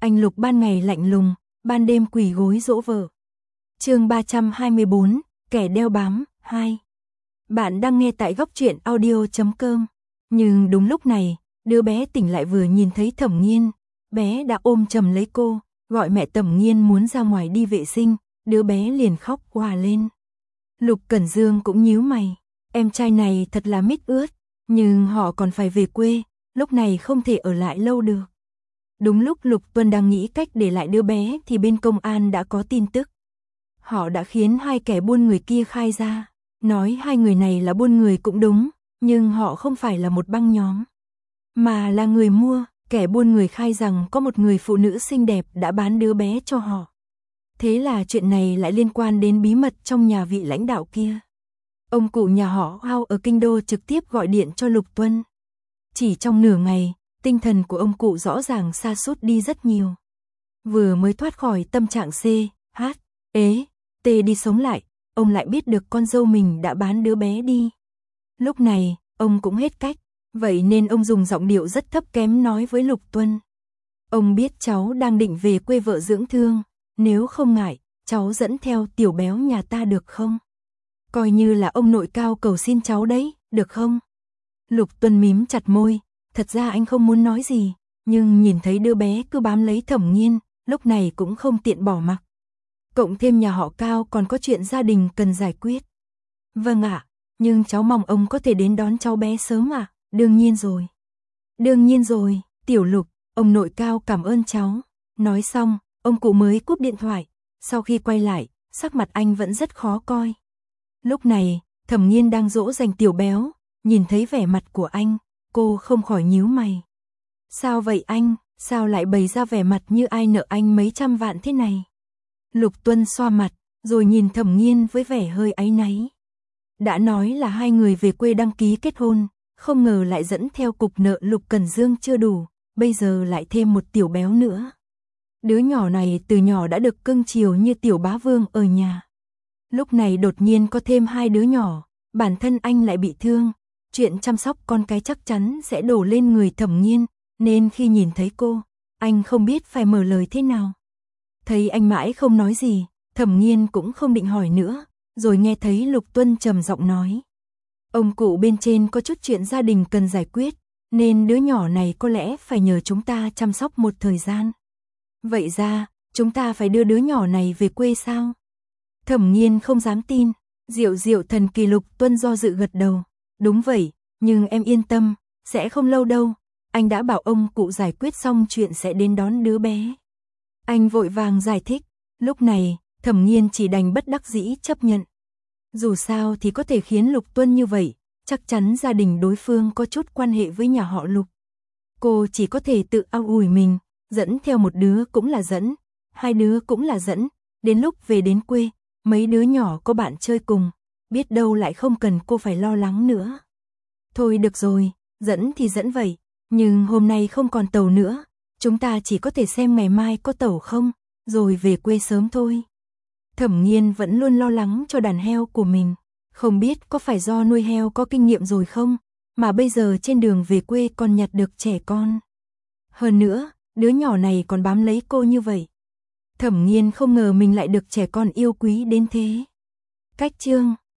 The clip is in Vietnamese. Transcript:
Anh Lục ban ngày lạnh lùng, ban đêm quỳ gối dỗ vợ. Chương 324, kẻ đeo bám 2. Bạn đang nghe tại goctruyện.audio.com. Nhưng đúng lúc này, đứa bé tỉnh lại vừa nhìn thấy Thẩm Nghiên, bé đã ôm chầm lấy cô, gọi mẹ. Thẩm Nghiên muốn ra ngoài đi vệ sinh, đứa bé liền khóc òa lên. Lục Cẩn Dương cũng nhíu mày, em trai này thật là mít ướt, nhưng họ còn phải về quê, lúc này không thể ở lại lâu được. Đúng lúc Lục Tuân đang nghĩ cách để lại đứa bé thì bên công an đã có tin tức. Họ đã khiến hai kẻ buôn người kia khai ra, nói hai người này là buôn người cũng đúng, nhưng họ không phải là một băng nhóm, mà là người mua. Kẻ buôn người khai rằng có một người phụ nữ xinh đẹp đã bán đứa bé cho họ. Thế là chuyện này lại liên quan đến bí mật trong nhà vị lãnh đạo kia. Ông cụ nhà họ Hao ở Kinh Đô trực tiếp gọi điện cho Lục Tuân. Chỉ trong nửa ngày, tinh thần của ông cụ rõ ràng sa sút đi rất nhiều. Vừa mới thoát khỏi tâm trạng C, H, ế, T đi sống lại, ông lại biết được con dâu mình đã bán đứa bé đi. Lúc này, ông cũng hết cách, vậy nên ông dùng giọng điệu rất thấp kém nói với Lục Tuân. Ông biết cháu đang định về quê vợ dưỡng thương, nếu không ngại, cháu dẫn theo Tiểu Béo nhà ta được không? Coi như là ông nội cao cầu xin cháu đấy, được không? Lục Tuân mím chặt môi, thật ra anh không muốn nói gì, nhưng nhìn thấy đứa bé cứ bám lấy Thẩm Nghiên, lúc này cũng không tiện bỏ mặc. Cộng thêm nhà họ Cao còn có chuyện gia đình cần giải quyết. Vâng ạ, nhưng cháu mong ông có thể đến đón cháu bé sớm ạ. Đương nhiên rồi. Đương nhiên rồi, Tiểu Lục, ông nội Cao cảm ơn cháu. Nói xong, ông cụ mới cúp điện thoại. Sau khi quay lại, sắc mặt anh vẫn rất khó coi. Lúc này, Thẩm Nghiên đang dỗ dành Tiểu Béo, nhìn thấy vẻ mặt của anh, cô không khỏi nhíu mày. Sao vậy anh, sao lại bày ra vẻ mặt như ai nợ anh mấy trăm vạn thế này? Lục Tuân xoa mặt, rồi nhìn Thẩm Nghiên với vẻ hơi áy náy. Đã nói là hai người về quê đăng ký kết hôn, không ngờ lại dẫn theo cục nợ Lục Cẩn Dương chưa đủ, bây giờ lại thêm một Tiểu Béo nữa. Đứa nhỏ này từ nhỏ đã được cưng chiều như tiểu bá vương ở nhà. Lúc này đột nhiên có thêm hai đứa nhỏ, bản thân anh lại bị thương, chuyện chăm sóc con cái chắc chắn sẽ đổ lên người Thẩm Nghiên, nên khi nhìn thấy cô, anh không biết phải mở lời thế nào. Thấy anh mãi không nói gì, Thẩm Nghiên cũng không định hỏi nữa, rồi nghe thấy Lục Tuân trầm giọng nói. Ông cụ bên trên có chút chuyện gia đình cần giải quyết, nên đứa nhỏ này có lẽ phải nhờ chúng ta chăm sóc một thời gian. Vậy ra, chúng ta phải đưa đứa nhỏ này về quê sao? Thẩm Nghiên không dám tin, Diệu thần kỳ. Lục Tuân do dự gật đầu. Đúng vậy, nhưng em yên tâm, sẽ không lâu đâu. Anh đã bảo ông cụ giải quyết xong chuyện sẽ đến đón đứa bé. Anh vội vàng giải thích, lúc này, Thẩm Nghiên chỉ đành bất đắc dĩ chấp nhận. Dù sao thì có thể khiến Lục Tuân như vậy, chắc chắn gia đình đối phương có chút quan hệ với nhà họ Lục. Cô chỉ có thể tự an ủi mình, dẫn theo một đứa cũng là dẫn, hai đứa cũng là dẫn, đến lúc về đến quê, mấy đứa nhỏ có bạn chơi cùng, biết đâu lại không cần cô phải lo lắng nữa. Thôi được rồi, dẫn thì dẫn vậy, nhưng hôm nay không còn tàu nữa, chúng ta chỉ có thể xem ngày mai có tàu không, rồi về quê sớm thôi. Thẩm Nghiên vẫn luôn lo lắng cho đàn heo của mình, không biết có phải do nuôi heo có kinh nghiệm rồi không, mà bây giờ trên đường về quê còn nhặt được trẻ con. Hơn nữa, đứa nhỏ này còn bám lấy cô như vậy. Thẩm Nghiên không ngờ mình lại được trẻ con yêu quý đến thế. Cách chương